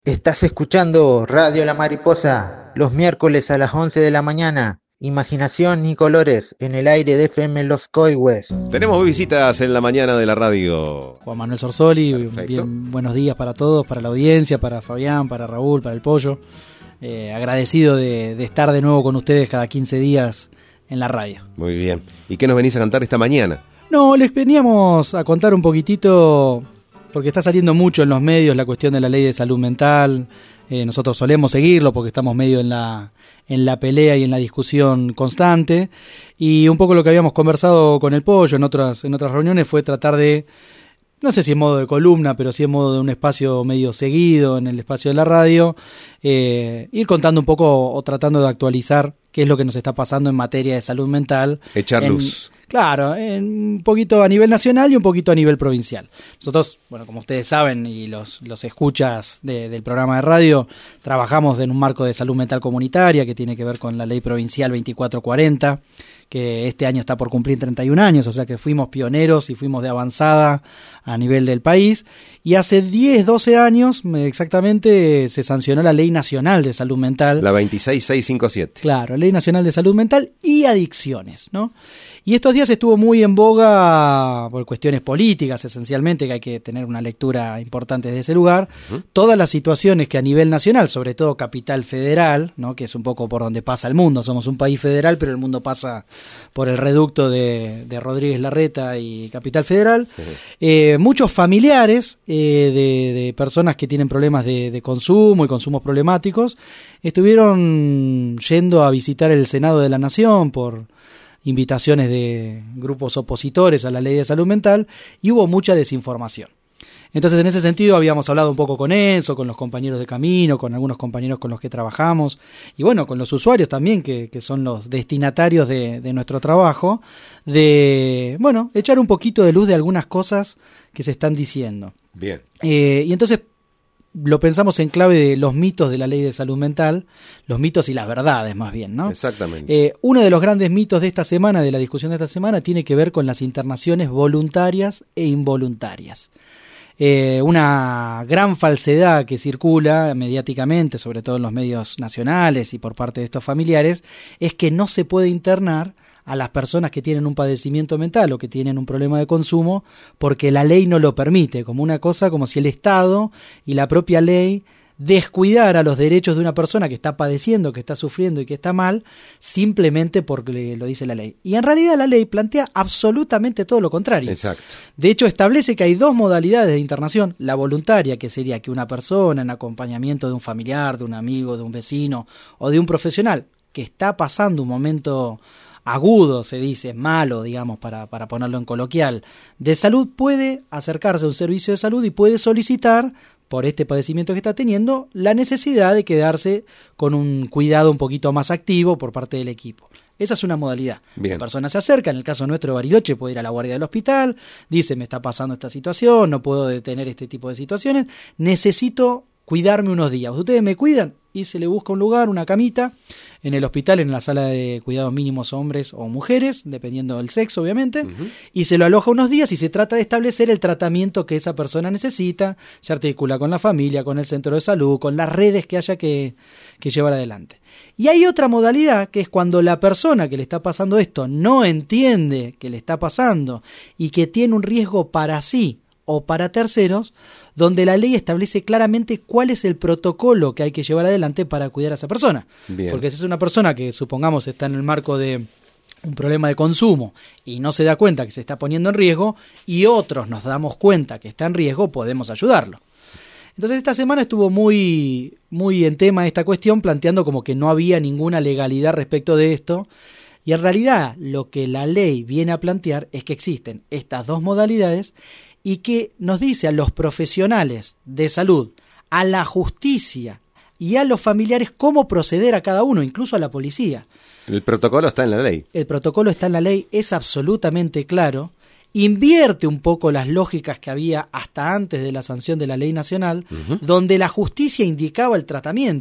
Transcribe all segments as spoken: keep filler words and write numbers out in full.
Estás escuchando Radio La Mariposa, los miércoles a las once de la mañana. Imaginación y colores en el aire de F M Los Coihues. Tenemos visitas en la mañana de la radio. Juan Manuel Sorsoli, bien, buenos días para todos, para la audiencia, para Fabián, para Raúl, para el Pollo. Eh, agradecido de, de estar de nuevo con ustedes cada quince días en la radio. Muy bien. ¿Y qué nos venís a cantar esta mañana? No, les veníamos a contar un poquitito, porque está saliendo mucho en los medios la cuestión de la ley de salud mental. Eh, nosotros solemos seguirlo porque estamos medio en la en la pelea y en la discusión constante, y un poco lo que habíamos conversado con el Pollo en otras en otras reuniones fue tratar de, no sé si en modo de columna, pero sí en modo de un espacio medio seguido en el espacio de la radio, eh, ir contando un poco o tratando de actualizar qué es lo que nos está pasando en materia de salud mental. Echar en, luz. Claro, en un poquito a nivel nacional y un poquito a nivel provincial. Nosotros, bueno, como ustedes saben, y los, los escuchas de, del programa de radio, trabajamos en un marco de salud mental comunitaria que tiene que ver con la ley provincial veinticuatro cuarenta, que este año está por cumplir treinta y un años, o sea que fuimos pioneros y fuimos de avanzada a nivel del país. Y hace diez, doce años exactamente se sancionó la Ley Nacional de Salud Mental. La veintiséis mil seiscientos cincuenta y siete. Claro, Ley Nacional de Salud Mental y Adicciones, ¿no? Y estos días estuvo muy en boga por cuestiones políticas, esencialmente, que hay que tener una lectura importante de ese lugar. Uh-huh. Todas las situaciones que a nivel nacional, sobre todo Capital Federal, ¿no?, que es un poco por donde pasa el mundo. Somos un país federal, pero el mundo pasa por el reducto de, de Rodríguez Larreta y Capital Federal. Sí. Eh, muchos familiares eh, de, de personas que tienen problemas de, de consumo y consumos problemáticos estuvieron yendo a visitar el Senado de la Nación por invitaciones de grupos opositores a la ley de salud mental, y hubo mucha desinformación. Entonces, en ese sentido, habíamos hablado un poco con Enzo, con los compañeros de camino, con algunos compañeros con los que trabajamos, y bueno, con los usuarios también, que, que son los destinatarios de, de nuestro trabajo, de, bueno, echar un poquito de luz de algunas cosas que se están diciendo. Bien. Eh, y entonces lo pensamos en clave de los mitos de la ley de salud mental, los mitos y las verdades más bien, ¿no? Exactamente. Eh, uno de los grandes mitos de esta semana, de la discusión de esta semana, tiene que ver con las internaciones voluntarias e involuntarias. Eh, una gran falsedad que circula mediáticamente, sobre todo en los medios nacionales y por parte de estos familiares, es que no se puede internar a las personas que tienen un padecimiento mental o que tienen un problema de consumo porque la ley no lo permite, como una cosa como si el Estado y la propia ley descuidara los derechos de una persona que está padeciendo, que está sufriendo y que está mal, simplemente porque lo dice la ley. Y en realidad la ley plantea absolutamente todo lo contrario. Exacto. De hecho, establece que hay dos modalidades de internación: la voluntaria, que sería que una persona en acompañamiento de un familiar, de un amigo, de un vecino o de un profesional que está pasando un momento agudo, se dice, malo, digamos, para, para ponerlo en coloquial, de salud, puede acercarse a un servicio de salud y puede solicitar, por este padecimiento que está teniendo, la necesidad de quedarse con un cuidado un poquito más activo por parte del equipo. Esa es una modalidad. Bien. La persona se acerca, en el caso nuestro de Bariloche, puede ir a la guardia del hospital, dice, me está pasando esta situación, no puedo detener este tipo de situaciones, necesito cuidarme unos días. ¿Ustedes me cuidan? Y se le busca un lugar, una camita, en el hospital, en la sala de cuidados mínimos hombres o mujeres, dependiendo del sexo, obviamente, uh-huh. y se lo aloja unos días y se trata de establecer el tratamiento que esa persona necesita, se articula con la familia, con el centro de salud, con las redes que haya que, que llevar adelante. Y hay otra modalidad, que es cuando la persona que le está pasando esto no entiende que le está pasando y que tiene un riesgo para sí o para terceros, donde la ley establece claramente cuál es el protocolo que hay que llevar adelante para cuidar a esa persona. Bien. Porque si es una persona que, supongamos, está en el marco de un problema de consumo y no se da cuenta que se está poniendo en riesgo, y otros nos damos cuenta que está en riesgo, podemos ayudarlo. Entonces esta semana estuvo muy, muy en tema esta cuestión, planteando como que no había ninguna legalidad respecto de esto, y en realidad lo que la ley viene a plantear es que existen estas dos modalidades y que nos dice a los profesionales de salud, a la justicia y a los familiares cómo proceder a cada uno, incluso a la policía. El protocolo está en la ley. El protocolo está en la ley, es absolutamente claro, invierte un poco las lógicas que había hasta antes de la sanción de la ley nacional, uh-huh. donde la justicia indicaba el tratamiento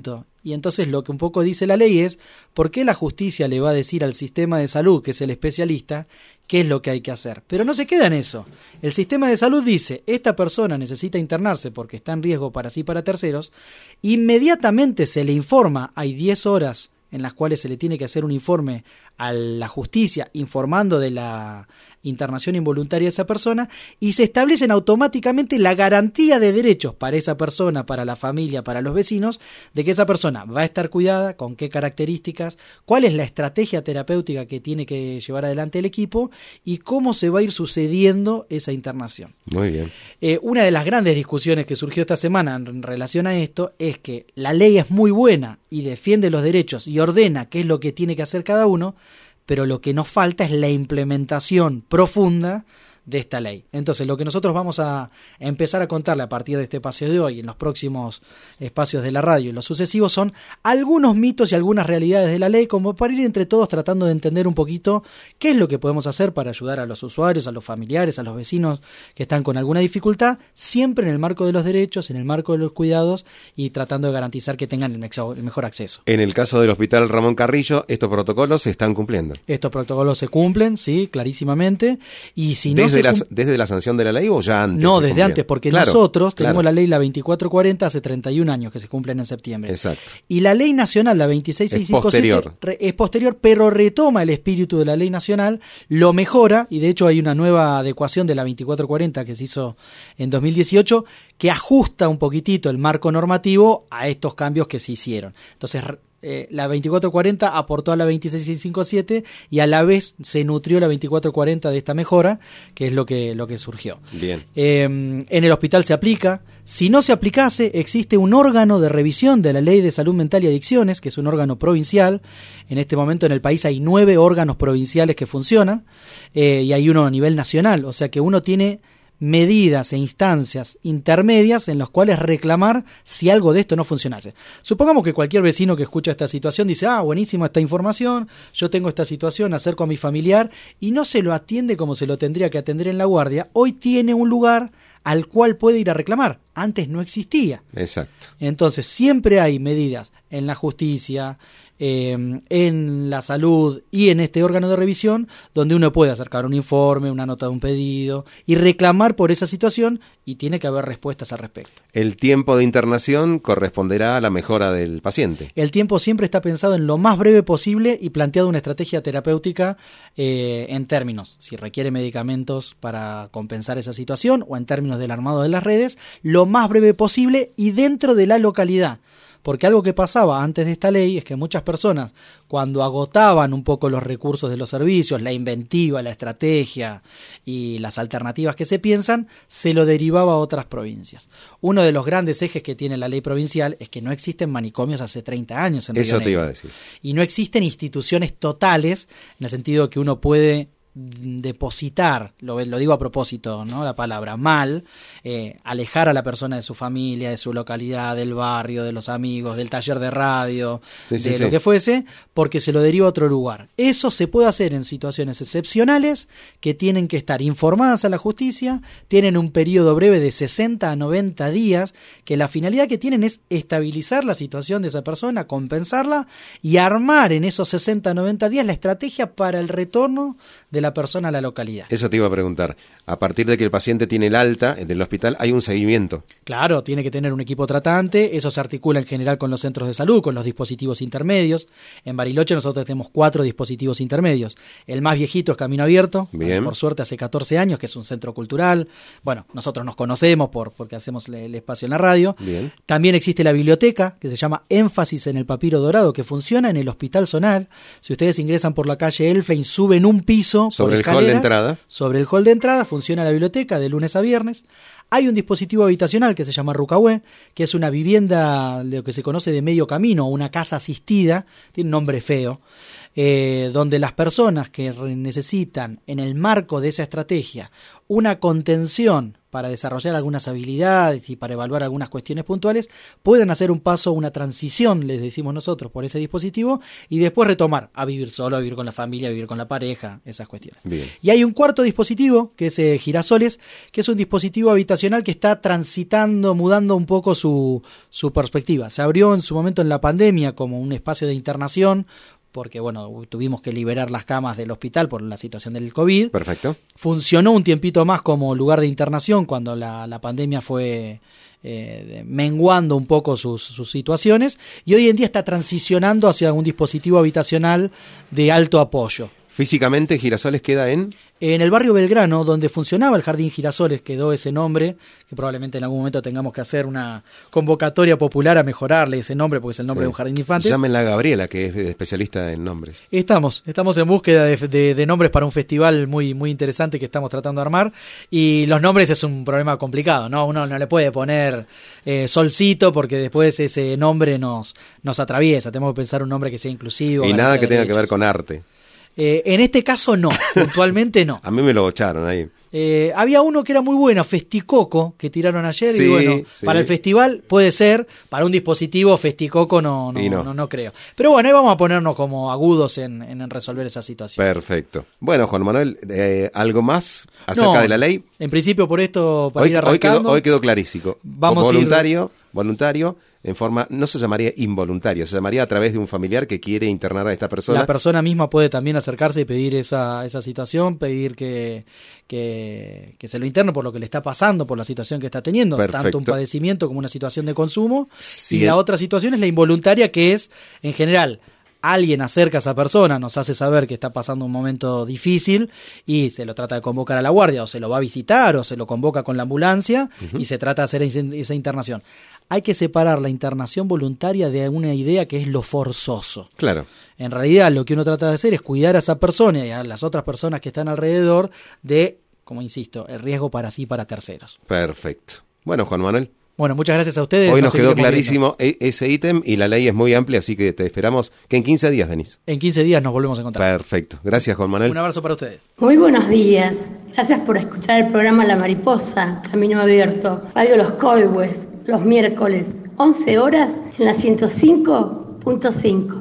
Y entonces lo que un poco dice la ley es, ¿por qué la justicia le va a decir al sistema de salud, que es el especialista, qué es lo que hay que hacer? Pero no se queda en eso. El sistema de salud dice, esta persona necesita internarse porque está en riesgo para sí y para terceros, inmediatamente se le informa, hay diez horas en las cuales se le tiene que hacer un informe a la justicia informando de la internación involuntaria de esa persona, y se establecen automáticamente la garantía de derechos para esa persona, para la familia, para los vecinos, de que esa persona va a estar cuidada, con qué características, cuál es la estrategia terapéutica que tiene que llevar adelante el equipo y cómo se va a ir sucediendo esa internación. Muy bien. Eh, una de las grandes discusiones que surgió esta semana en relación a esto es que la ley es muy buena y defiende los derechos y ordena qué es lo que tiene que hacer cada uno, pero lo que nos falta es la implementación profunda de esta ley. Entonces, lo que nosotros vamos a empezar a contarle a partir de este espacio de hoy, en los próximos espacios de la radio y los sucesivos, son algunos mitos y algunas realidades de la ley, como para ir entre todos tratando de entender un poquito qué es lo que podemos hacer para ayudar a los usuarios, a los familiares, a los vecinos que están con alguna dificultad, siempre en el marco de los derechos, en el marco de los cuidados y tratando de garantizar que tengan el mejor acceso. En el caso del Hospital Ramón Carrillo, estos protocolos se están cumpliendo. Estos protocolos se cumplen, sí, clarísimamente, y si no Desde se la, cum- ¿Desde la sanción de la ley o ya antes? No, se desde cumplían? antes, porque Claro, nosotros claro. tenemos la ley la veinticuatro cuarenta hace treinta y un años que se cumplen en septiembre. Exacto. Y la ley nacional, la veintiséis mil seiscientos cincuenta y siete, posterior. re- es posterior, pero retoma el espíritu de la ley nacional, lo mejora, y de hecho hay una nueva adecuación de la veinticuatro cuarenta que se hizo en dos mil dieciocho, que ajusta un poquitito el marco normativo a estos cambios que se hicieron. Entonces, Eh, la veinticuatro cuarenta aportó a la veintiséis mil cincuenta y siete y a la vez se nutrió la veinticuatro cuarenta de esta mejora, que es lo que, lo que surgió. Bien. Eh, en el hospital se aplica. Si no se aplicase, existe un órgano de revisión de la Ley de Salud Mental y Adicciones, que es un órgano provincial. En este momento en el país hay nueve órganos provinciales que funcionan, eh, y hay uno a nivel nacional, o sea que uno tiene medidas e instancias intermedias en las cuales reclamar si algo de esto no funcionase. Supongamos que cualquier vecino que escucha esta situación dice, ah, buenísima esta información, yo tengo esta situación, acerco a mi familiar, y no se lo atiende como se lo tendría que atender en la guardia. Hoy tiene un lugar al cual puede ir a reclamar. Antes no existía. Exacto. Entonces siempre hay medidas en la justicia, eh, en la salud y en este órgano de revisión donde uno puede acercar un informe, una nota de un pedido y reclamar por esa situación, y tiene que haber respuestas al respecto. El tiempo de internación corresponderá a la mejora del paciente. El tiempo siempre está pensado en lo más breve posible y planteado una estrategia terapéutica eh, en términos, si requiere medicamentos para compensar esa situación o en términos del armado de las redes, lo más breve posible y dentro de la localidad. Porque algo que pasaba antes de esta ley es que muchas personas, cuando agotaban un poco los recursos de los servicios, la inventiva, la estrategia y las alternativas que se piensan, se lo derivaba a otras provincias. Uno de los grandes ejes que tiene la ley provincial es que no existen manicomios hace treinta años en Río Eso te Negro. iba a decir. Y no existen instituciones totales, en el sentido de que uno puede depositar, lo, lo digo a propósito, ¿no? La palabra mal, eh, alejar a la persona de su familia, de su localidad, del barrio, de los amigos, del taller de radio, Sí, sí, de sí. lo que fuese, porque se lo deriva a otro lugar. Eso se puede hacer en situaciones excepcionales que tienen que estar informadas a la justicia, tienen un periodo breve de sesenta a noventa días, que la finalidad que tienen es estabilizar la situación de esa persona, compensarla y armar en esos sesenta a noventa días la estrategia para el retorno de la persona a la localidad. Eso te iba a preguntar. A partir de que el paciente tiene el alta del hospital, hay un seguimiento. Claro, tiene que tener un equipo tratante, eso se articula en general con los centros de salud, con los dispositivos intermedios. En Bariloche nosotros tenemos cuatro dispositivos intermedios. El más viejito es Camino Abierto, Bien. por suerte hace catorce años, que es un centro cultural. Bueno, nosotros nos conocemos por porque hacemos el espacio en la radio. Bien. También existe la biblioteca, que se llama Énfasis en el Papiro Dorado, que funciona en el Hospital Zonal. Si ustedes ingresan por la calle Elfein, suben un piso Sobre por el hall de escaleras. entrada. Sobre el hall de entrada funciona la biblioteca de lunes a viernes. Hay un dispositivo habitacional que se llama Rucahué, que es una vivienda, lo que se conoce de medio camino, una casa asistida, tiene un nombre feo, eh, donde las personas que necesitan, en el marco de esa estrategia, una contención para desarrollar algunas habilidades y para evaluar algunas cuestiones puntuales, pueden hacer un paso, una transición, les decimos nosotros, por ese dispositivo, y después retomar a vivir solo, a vivir con la familia, a vivir con la pareja, esas cuestiones. Bien. Y hay un cuarto dispositivo, que es eh, Girasoles, que es un dispositivo habitacional que está transitando, mudando un poco su, su perspectiva. Se abrió en su momento en la pandemia como un espacio de internación, porque bueno, tuvimos que liberar las camas del hospital por la situación del COVID. Perfecto. Funcionó un tiempito más como lugar de internación cuando la, la pandemia fue eh, menguando un poco sus, sus situaciones, y hoy en día está transicionando hacia un dispositivo habitacional de alto apoyo. Físicamente, Girasoles queda en... En el barrio Belgrano, donde funcionaba el Jardín Girasoles, quedó ese nombre, que probablemente en algún momento tengamos que hacer una convocatoria popular a mejorarle ese nombre, porque es el nombre Sí. de un jardín de infantes. Llámenla a Gabriela, que es especialista en nombres. Estamos, estamos en búsqueda de, de, de nombres para un festival muy, muy interesante que estamos tratando de armar, y los nombres es un problema complicado, ¿no? Uno no le puede poner eh, Solcito, porque después ese nombre nos, nos atraviesa. Tenemos que pensar un nombre que sea inclusivo. Y nada que tenga que ver derechos. con arte. Eh, en este caso no, puntualmente no. A mí me lo bocharon ahí. Eh, había uno que era muy bueno, Festicoco, que tiraron ayer, Sí, y bueno, sí. para el festival puede ser, para un dispositivo Festicoco no no, Y no. no, no creo. Pero bueno, ahí vamos a ponernos como agudos en, en, en resolver esa situación. Perfecto. Bueno, Juan Manuel, eh, ¿algo más acerca No, de la ley? En principio por esto, para Hoy, ir hoy, arrancando, quedó, hoy quedó clarísimo. Vamos a ir- voluntario, voluntario, en forma, no se llamaría involuntario, se llamaría a través de un familiar que quiere internar a esta persona. la persona misma puede también acercarse y pedir esa, esa situación, pedir que, que, que se lo interne por lo que le está pasando, por la situación que está teniendo, Perfecto. tanto un padecimiento como una situación de consumo. Sí, y la el- otra situación es la involuntaria, que es, en general, alguien acerca a esa persona, nos hace saber que está pasando un momento difícil y se lo trata de convocar a la guardia, o se lo va a visitar, o se lo convoca con la ambulancia, uh-huh. y se trata de hacer esa internación. Hay que separar la internación voluntaria de una idea que es lo forzoso. Claro. En realidad, lo que uno trata de hacer es cuidar a esa persona y a las otras personas que están alrededor de, como insisto, el riesgo para sí y para terceros. Perfecto. Bueno, Juan Manuel. Bueno, muchas gracias a ustedes. Hoy nos quedó clarísimo e- ese ítem, y la ley es muy amplia, así que te esperamos que en quince días venís. En quince días nos volvemos a encontrar. Perfecto. Gracias, Juan Manuel. Un abrazo para ustedes. Muy buenos días. Gracias por escuchar el programa La Mariposa, Camino Abierto, Radio Los Colhues, los miércoles, once horas, en la ciento cinco punto cinco.